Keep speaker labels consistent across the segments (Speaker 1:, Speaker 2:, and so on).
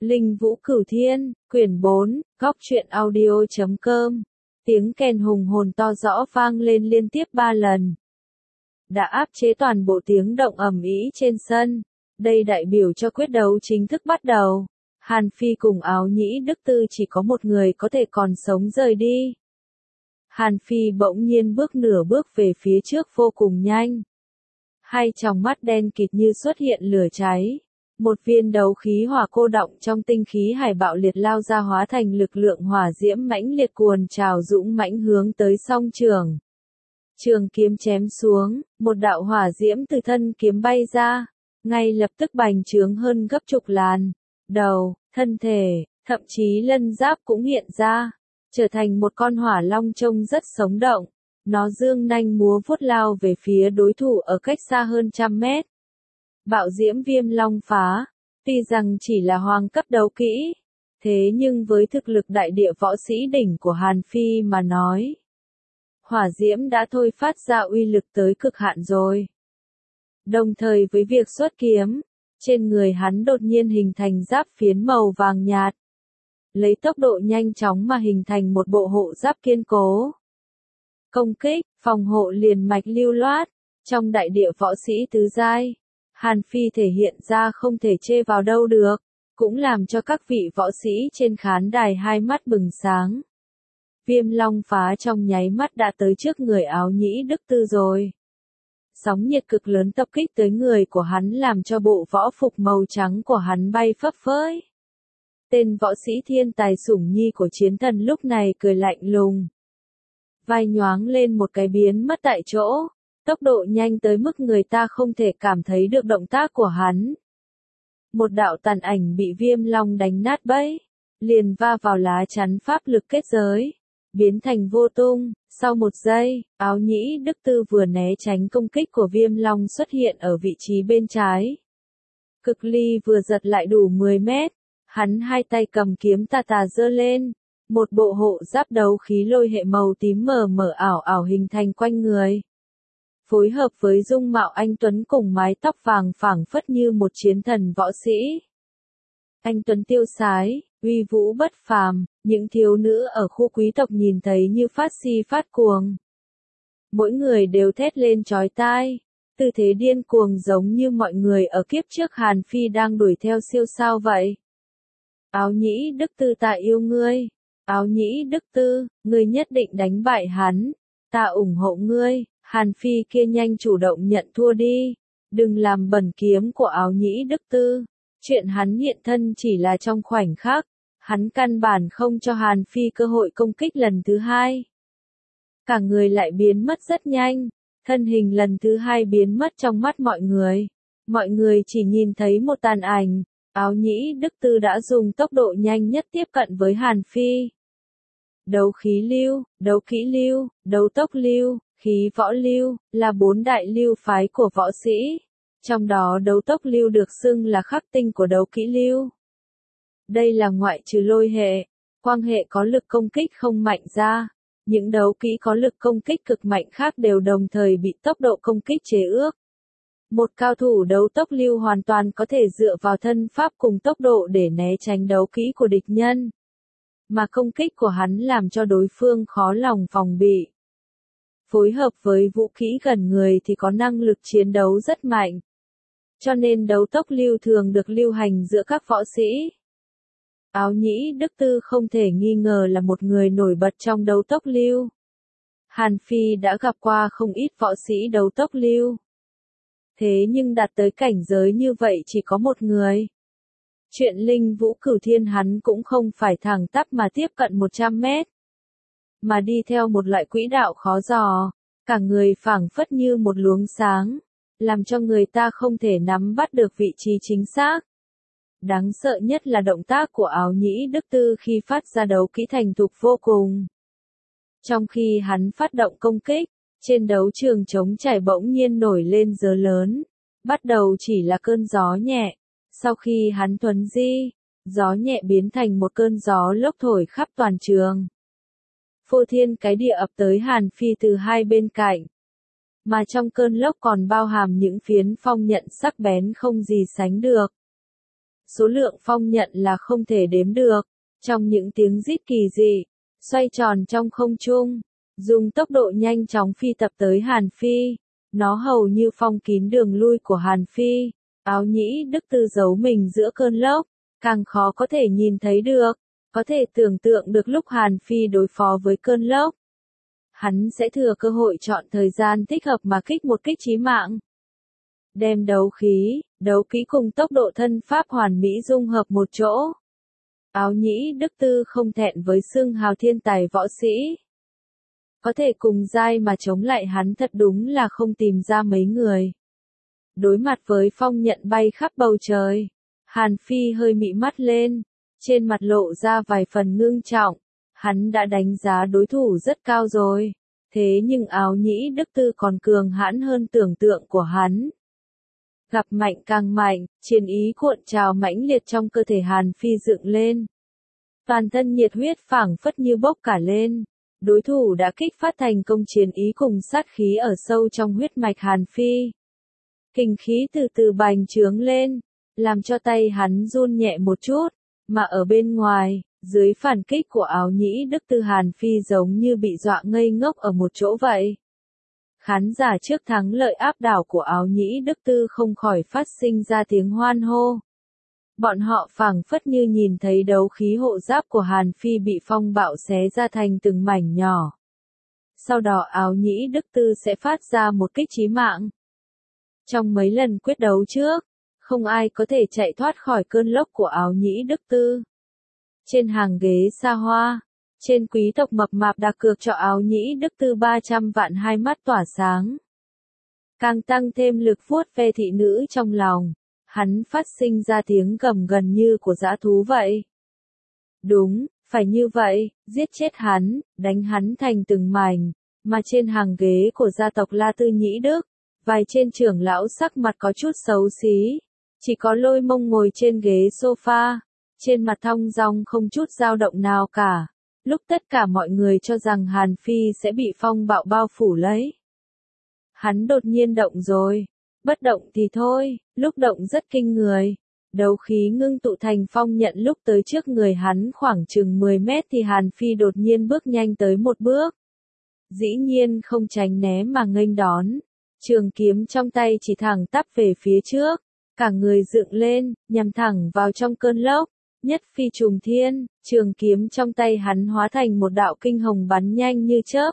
Speaker 1: Linh Vũ Cửu Thiên, quyển 4, góc truyện audio.com. Tiếng kèn hùng hồn to rõ vang lên liên tiếp 3 lần. Đã áp chế toàn bộ tiếng động ầm ĩ trên sân. Đây đại biểu cho quyết đấu chính thức bắt đầu. Hàn Phi cùng Áo Nhĩ Đức Tư chỉ có một người có thể còn sống rời đi. Hàn Phi bỗng nhiên bước nửa bước về phía trước vô cùng nhanh. Hai tròng mắt đen kịt như xuất hiện lửa cháy. Một viên đấu khí hỏa cô đọng trong tinh khí hải bạo liệt lao ra hóa thành lực lượng hỏa diễm mãnh liệt cuồn trào dũng mãnh hướng tới song trường. Trường kiếm chém xuống, một đạo hỏa diễm từ thân kiếm bay ra, ngay lập tức bành trướng hơn gấp chục lần. Đầu, thân thể, thậm chí lân giáp cũng hiện ra, trở thành một con hỏa long trông rất sống động. Nó dương nanh múa vuốt lao về phía đối thủ ở cách xa hơn 100 mét. Bạo diễm viêm long phá, tuy rằng chỉ là hoàng cấp đấu kỹ, thế nhưng với thực lực đại địa võ sĩ đỉnh của Hàn Phi mà nói, hỏa diễm đã thôi phát ra uy lực tới cực hạn rồi. Đồng thời với việc xuất kiếm, trên người hắn đột nhiên hình thành giáp phiến màu vàng nhạt, lấy tốc độ nhanh chóng mà hình thành một bộ hộ giáp kiên cố. Công kích, phòng hộ liền mạch lưu loát, trong đại địa võ sĩ tứ giai, Hàn Phi thể hiện ra không thể chê vào đâu được, cũng làm cho các vị võ sĩ trên khán đài hai mắt bừng sáng. Viêm long phá trong nháy mắt đã tới trước người Áo Nhĩ Đức Tư rồi. Sóng nhiệt cực lớn tập kích tới người của hắn làm cho bộ võ phục màu trắng của hắn bay phấp phới. Tên võ sĩ thiên tài sủng nhi của chiến thần lúc này cười lạnh lùng. Vai nhoáng lên một cái biến mất tại chỗ, tốc độ nhanh tới mức người ta không thể cảm thấy được động tác của hắn. Một đạo tàn ảnh bị viêm long đánh nát bẫy, liền va vào lá chắn pháp lực kết giới, biến thành vô tung. Sau một giây, Áo Nhĩ Đức Tư vừa né tránh công kích của viêm long xuất hiện ở vị trí bên trái. Cực ly vừa giật lại đủ 10 mét, hắn hai tay cầm kiếm tà tà giơ lên. Một bộ hộ giáp đấu khí lôi hệ màu tím mờ mờ ảo ảo hình thành quanh người. Phối hợp với dung mạo anh Tuấn cùng mái tóc vàng phảng phất như một chiến thần võ sĩ. Anh Tuấn tiêu sái, uy vũ bất phàm, những thiếu nữ ở khu quý tộc nhìn thấy như phát si phát cuồng. Mỗi người đều thét lên chói tai, tư thế điên cuồng giống như mọi người ở kiếp trước Hàn Phi đang đuổi theo siêu sao vậy. Áo Nhĩ Đức Tư ta yêu ngươi. Áo Nhĩ Đức Tư, ngươi nhất định đánh bại hắn, ta ủng hộ ngươi. Hàn Phi kia nhanh chủ động nhận thua đi, đừng làm bẩn kiếm của Áo Nhĩ Đức Tư. Chuyện hắn hiện thân chỉ là trong khoảnh khắc, hắn căn bản không cho Hàn Phi cơ hội công kích lần thứ hai. Cả người lại biến mất rất nhanh, thân hình lần thứ hai biến mất trong mắt mọi người chỉ nhìn thấy một tàn ảnh. Áo Nhĩ Đức Tư đã dùng tốc độ nhanh nhất tiếp cận với Hàn Phi. Đấu khí lưu, đấu kỹ lưu, đấu tốc lưu, khí võ lưu, là 4 đại lưu phái của võ sĩ. Trong đó đấu tốc lưu được xưng là khắc tinh của đấu kỹ lưu. Đây là ngoại trừ lôi hệ, quang hệ có lực công kích không mạnh ra. Những đấu kỹ có lực công kích cực mạnh khác đều đồng thời bị tốc độ công kích chế ước. Một cao thủ đấu tốc lưu hoàn toàn có thể dựa vào thân pháp cùng tốc độ để né tránh đấu kỹ của địch nhân. Mà công kích của hắn làm cho đối phương khó lòng phòng bị. Phối hợp với vũ khí gần người thì có năng lực chiến đấu rất mạnh. Cho nên đấu tốc lưu thường được lưu hành giữa các võ sĩ. Áo Nhĩ Đức Tư không thể nghi ngờ là một người nổi bật trong đấu tốc lưu. Hàn Phi đã gặp qua không ít võ sĩ đấu tốc lưu. Thế nhưng đạt tới cảnh giới như vậy chỉ có một người. Chuyện Linh Vũ Cửu Thiên hắn cũng không phải thẳng tắp mà tiếp cận 100 mét. Mà đi theo một loại quỹ đạo khó dò, cả người phảng phất như một luồng sáng, làm cho người ta không thể nắm bắt được vị trí chính xác. Đáng sợ nhất là động tác của Áo Nhĩ Đức Tư khi phát ra đấu kỹ thành thục vô cùng. Trong khi hắn phát động công kích, trên đấu trường trống trải bỗng nhiên nổi lên gió lớn. Bắt đầu chỉ là cơn gió nhẹ, sau khi hắn thuấn di, gió nhẹ biến thành một cơn gió lốc thổi khắp toàn trường. Phô thiên cái địa ập tới Hàn Phi từ hai bên cạnh. Mà trong cơn lốc còn bao hàm những phiến phong nhận sắc bén không gì sánh được. số lượng phong nhận là không thể đếm được. Trong những tiếng rít kỳ dị, xoay tròn trong không trung, dùng tốc độ nhanh chóng phi tập tới Hàn Phi. Nó hầu như phong kín đường lui của Hàn Phi. Áo nhĩ Đức Tư giấu mình giữa cơn lốc, càng khó có thể nhìn thấy được. Có thể tưởng tượng được lúc Hàn Phi đối phó với cơn lốc, hắn sẽ thừa cơ hội chọn thời gian thích hợp mà kích một kích chí mạng. Đem đấu khí, đấu kỹ cùng tốc độ thân pháp hoàn mỹ dung hợp một chỗ. Áo nhĩ Đức Tư không thẹn với xưng hào thiên tài võ sĩ. Có thể cùng giai mà chống lại hắn thật đúng là không tìm ra mấy người. Đối mặt với phong nhận bay khắp bầu trời, Hàn Phi hơi mị mắt lên, trên mặt lộ ra vài phần ngưng trọng. Hắn đã đánh giá đối thủ rất cao rồi, thế nhưng áo nhĩ Đức Tư còn cường hãn hơn tưởng tượng của hắn. Gặp mạnh càng mạnh, chiến ý cuộn trào mãnh liệt trong cơ thể Hàn Phi dựng lên. Toàn thân nhiệt huyết phảng phất như bốc cả lên. Đối thủ đã kích phát thành công chiến ý cùng sát khí ở sâu trong huyết mạch Hàn Phi. Kình khí từ từ bành trướng lên, làm cho tay hắn run nhẹ một chút, mà ở bên ngoài, dưới phản kích của áo nhĩ Đức Tư, Hàn Phi giống như bị dọa ngây ngốc ở một chỗ vậy. Khán giả trước thắng lợi áp đảo của áo nhĩ Đức Tư không khỏi phát sinh ra tiếng hoan hô. Bọn họ phảng phất như nhìn thấy đấu khí hộ giáp của Hàn Phi bị phong bạo xé ra thành từng mảnh nhỏ. Sau đó áo nhĩ Đức Tư sẽ phát ra một kích chí mạng. Trong mấy lần quyết đấu trước, không ai có thể chạy thoát khỏi cơn lốc của áo nhĩ Đức Tư. Trên hàng ghế xa hoa, trên quý tộc mập mạp đặt cược cho áo nhĩ Đức Tư 300 vạn, hai mắt tỏa sáng. Càng tăng thêm lực vuốt ve thị nữ trong lòng, hắn phát sinh ra tiếng gầm gần như của dã thú vậy. Đúng, phải như vậy, giết chết hắn, đánh hắn thành từng mảnh, mà trên hàng ghế của gia tộc La Tư Nhĩ Đức, vài trên trưởng lão sắc mặt có chút xấu xí, chỉ có Lôi Mông ngồi trên ghế sofa, trên mặt thong dong không chút dao động nào cả. Lúc tất cả mọi người cho rằng Hàn Phi sẽ bị phong bạo bao phủ lấy, hắn đột nhiên động rồi. Bất động thì thôi, lúc động rất kinh người. Đấu khí ngưng tụ thành phong nhận lúc tới trước người hắn khoảng chừng 10 mét thì Hàn Phi đột nhiên bước nhanh tới một bước. Dĩ nhiên không tránh né mà nghênh đón. Trường kiếm trong tay chỉ thẳng tắp về phía trước. Cả người dựng lên, nhằm thẳng vào trong cơn lốc. Nhất phi trùng thiên, trường kiếm trong tay hắn hóa thành một đạo kinh hồng bắn nhanh như chớp.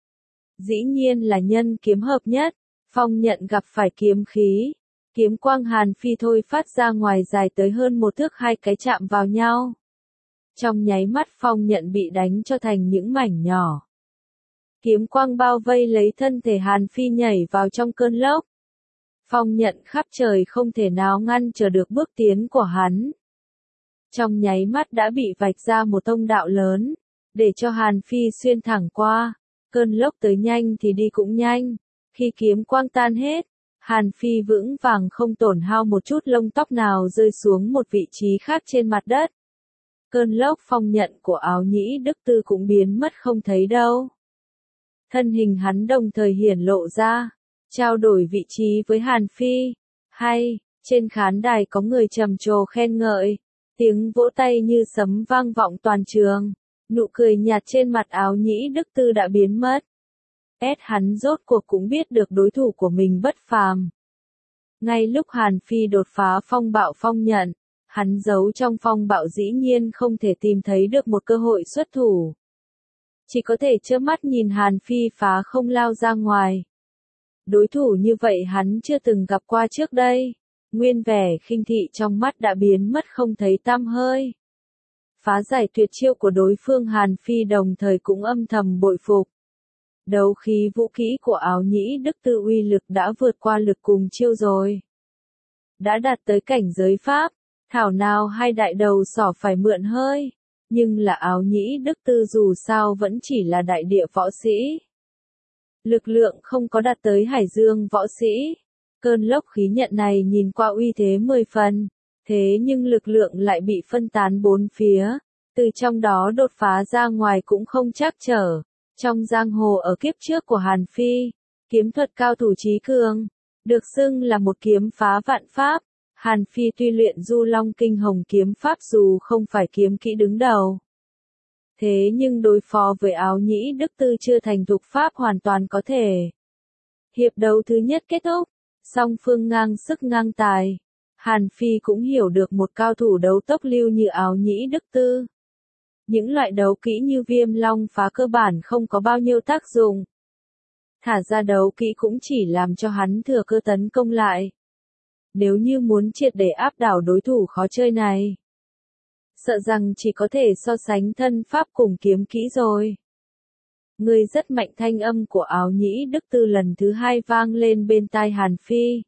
Speaker 1: Dĩ nhiên là nhân kiếm hợp nhất. Phong nhận gặp phải kiếm khí, kiếm quang Hàn Phi thôi phát ra ngoài dài tới hơn 1 thước, hai cái chạm vào nhau. Trong nháy mắt phong nhận bị đánh cho thành những mảnh nhỏ. Kiếm quang bao vây lấy thân thể Hàn Phi nhảy vào trong cơn lốc. Phong nhận khắp trời không thể nào ngăn trở được bước tiến của hắn. Trong nháy mắt đã bị vạch ra một thông đạo lớn, để cho Hàn Phi xuyên thẳng qua. Cơn lốc tới nhanh thì đi cũng nhanh. Khi kiếm quang tan hết, Hàn Phi vững vàng không tổn hao một chút lông tóc nào rơi xuống một vị trí khác trên mặt đất. Cơn lốc phong nhận của áo nhĩ Đức Tư cũng biến mất không thấy đâu. Thân hình hắn đồng thời hiển lộ ra, trao đổi vị trí với Hàn Phi. Hay, trên khán đài có người trầm trồ khen ngợi, tiếng vỗ tay như sấm vang vọng toàn trường. Nụ cười nhạt trên mặt áo nhĩ Đức Tư đã biến mất. Hắn rốt cuộc cũng biết được đối thủ của mình bất phàm. Ngay lúc Hàn Phi đột phá phong bạo phong nhận, hắn giấu trong phong bạo dĩ nhiên không thể tìm thấy được một cơ hội xuất thủ. Chỉ có thể trơ mắt nhìn Hàn Phi phá không lao ra ngoài. Đối thủ như vậy hắn chưa từng gặp qua trước đây. Nguyên vẻ khinh thị trong mắt đã biến mất không thấy tăm hơi. Phá giải tuyệt chiêu của đối phương, Hàn Phi đồng thời cũng âm thầm bội phục. Đấu khí vũ khí của áo nhĩ Đức Tư uy lực đã vượt qua lực cùng chiêu rồi. Đã đạt tới cảnh giới pháp, thảo nào hai đại đầu sỏ phải mượn hơi. Nhưng là áo nhĩ Đức Tư dù sao vẫn chỉ là đại địa võ sĩ. Lực lượng không có đạt tới hải dương võ sĩ. Cơn lốc khí nhận này nhìn qua uy thế 10 phần. Thế nhưng lực lượng lại bị phân tán bốn phía. Từ trong đó đột phá ra ngoài cũng không chắc trở. Trong giang hồ ở kiếp trước của Hàn Phi, kiếm thuật cao thủ trí cường, được xưng là một kiếm phá vạn pháp. Hàn Phi tuy luyện Du Long Kinh Hồng kiếm pháp dù không phải kiếm kỹ đứng đầu. Thế nhưng đối phó với Áo Nhĩ Đức Tư chưa thành thục pháp hoàn toàn có thể. Hiệp đấu thứ nhất kết thúc, song phương ngang sức ngang tài. Hàn Phi cũng hiểu được một cao thủ đấu tốc lưu như Áo Nhĩ Đức Tư. Những loại đấu kỹ như Viêm Long Phá cơ bản không có bao nhiêu tác dụng. Thả ra đấu kỹ cũng chỉ làm cho hắn thừa cơ tấn công lại. Nếu như muốn triệt để áp đảo đối thủ khó chơi này, sợ rằng chỉ có thể so sánh thân pháp cùng kiếm kỹ rồi. Ngươi rất mạnh, thanh âm của Áo Nhĩ Đức Tư lần thứ hai vang lên bên tai Hàn Phi.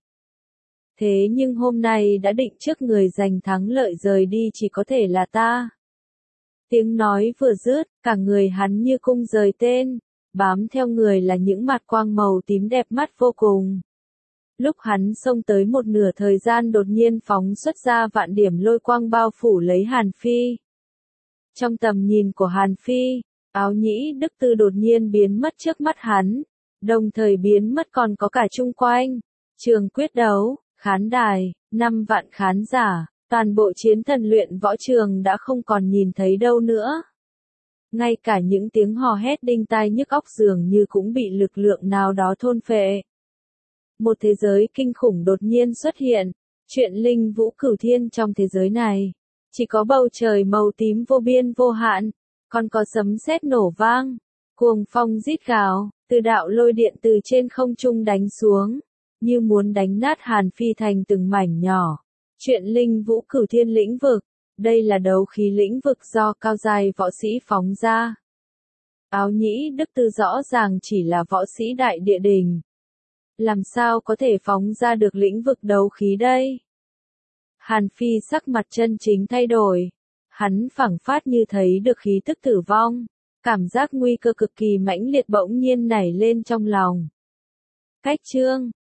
Speaker 1: Thế nhưng hôm nay đã định trước người giành thắng lợi rời đi chỉ có thể là ta. Tiếng nói vừa dứt, cả người hắn như cung rời tên, bám theo người là những mạt quang màu tím đẹp mắt vô cùng. Lúc hắn xông tới một nửa thời gian đột nhiên phóng xuất ra vạn điểm lôi quang bao phủ lấy Hàn Phi. Trong tầm nhìn của Hàn Phi, Áo Nhĩ Đức Tư đột nhiên biến mất trước mắt hắn, đồng thời biến mất còn có cả chung quanh. Trường quyết đấu, khán đài, 5 vạn khán giả, toàn bộ chiến thần luyện võ trường đã không còn nhìn thấy đâu nữa. Ngay cả những tiếng hò hét đinh tai nhức óc dường như cũng bị lực lượng nào đó thôn phệ. Một thế giới kinh khủng đột nhiên xuất hiện, chuyện linh vũ cửu thiên trong thế giới này. Chỉ có bầu trời màu tím vô biên vô hạn, còn có sấm sét nổ vang, cuồng phong rít gào, từ đạo lôi điện từ trên không trung đánh xuống, như muốn đánh nát Hàn Phi thành từng mảnh nhỏ. Chuyện linh vũ cửu thiên lĩnh vực, đây là đấu khí lĩnh vực do cao giai võ sĩ phóng ra. Áo Nhĩ Đức Tư rõ ràng chỉ là võ sĩ đại địa đình. Làm sao có thể phóng ra được lĩnh vực đấu khí đây? Hàn Phi sắc mặt chân chính thay đổi. Hắn phảng phất như thấy được khí tức tử vong. Cảm giác nguy cơ cực kỳ mãnh liệt bỗng nhiên nảy lên trong lòng. Cách chương